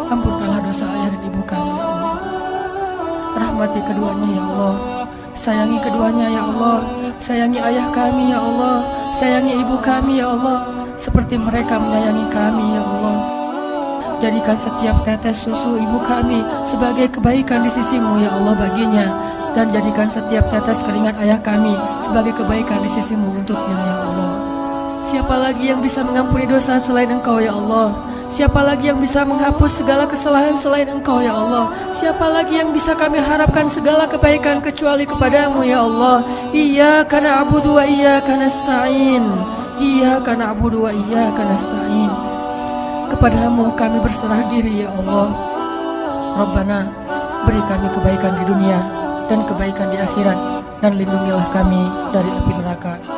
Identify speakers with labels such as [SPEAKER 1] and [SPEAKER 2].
[SPEAKER 1] Ampunkanlah dosa ayah dan ibu kami ya Allah. Rahmati keduanya ya Allah. Sayangi keduanya ya Allah. Sayangi ayah kami ya Allah. Sayangi ibu kami ya Allah, seperti mereka menyayangi kami ya Allah. Jadikan setiap tetes susu ibu kami sebagai kebaikan di sisimu ya Allah baginya. Dan jadikan setiap tetes keringat ayah kami sebagai kebaikan di sisimu untuknya ya Allah. Siapa lagi yang bisa mengampuni dosa selain Engkau ya Allah? Siapa lagi yang bisa menghapus segala kesalahan selain Engkau ya Allah? Siapa lagi yang bisa kami harapkan segala kebaikan kecuali kepadamu ya Allah? Iyyaka na'budu wa iyyaka nasta'in. Iyyaka na'budu wa iyyaka nasta'in. Kepadamu kami berserah diri ya Allah. Rabbana, beri kami kebaikan di dunia dan kebaikan di akhirat, dan lindungilah kami dari api neraka.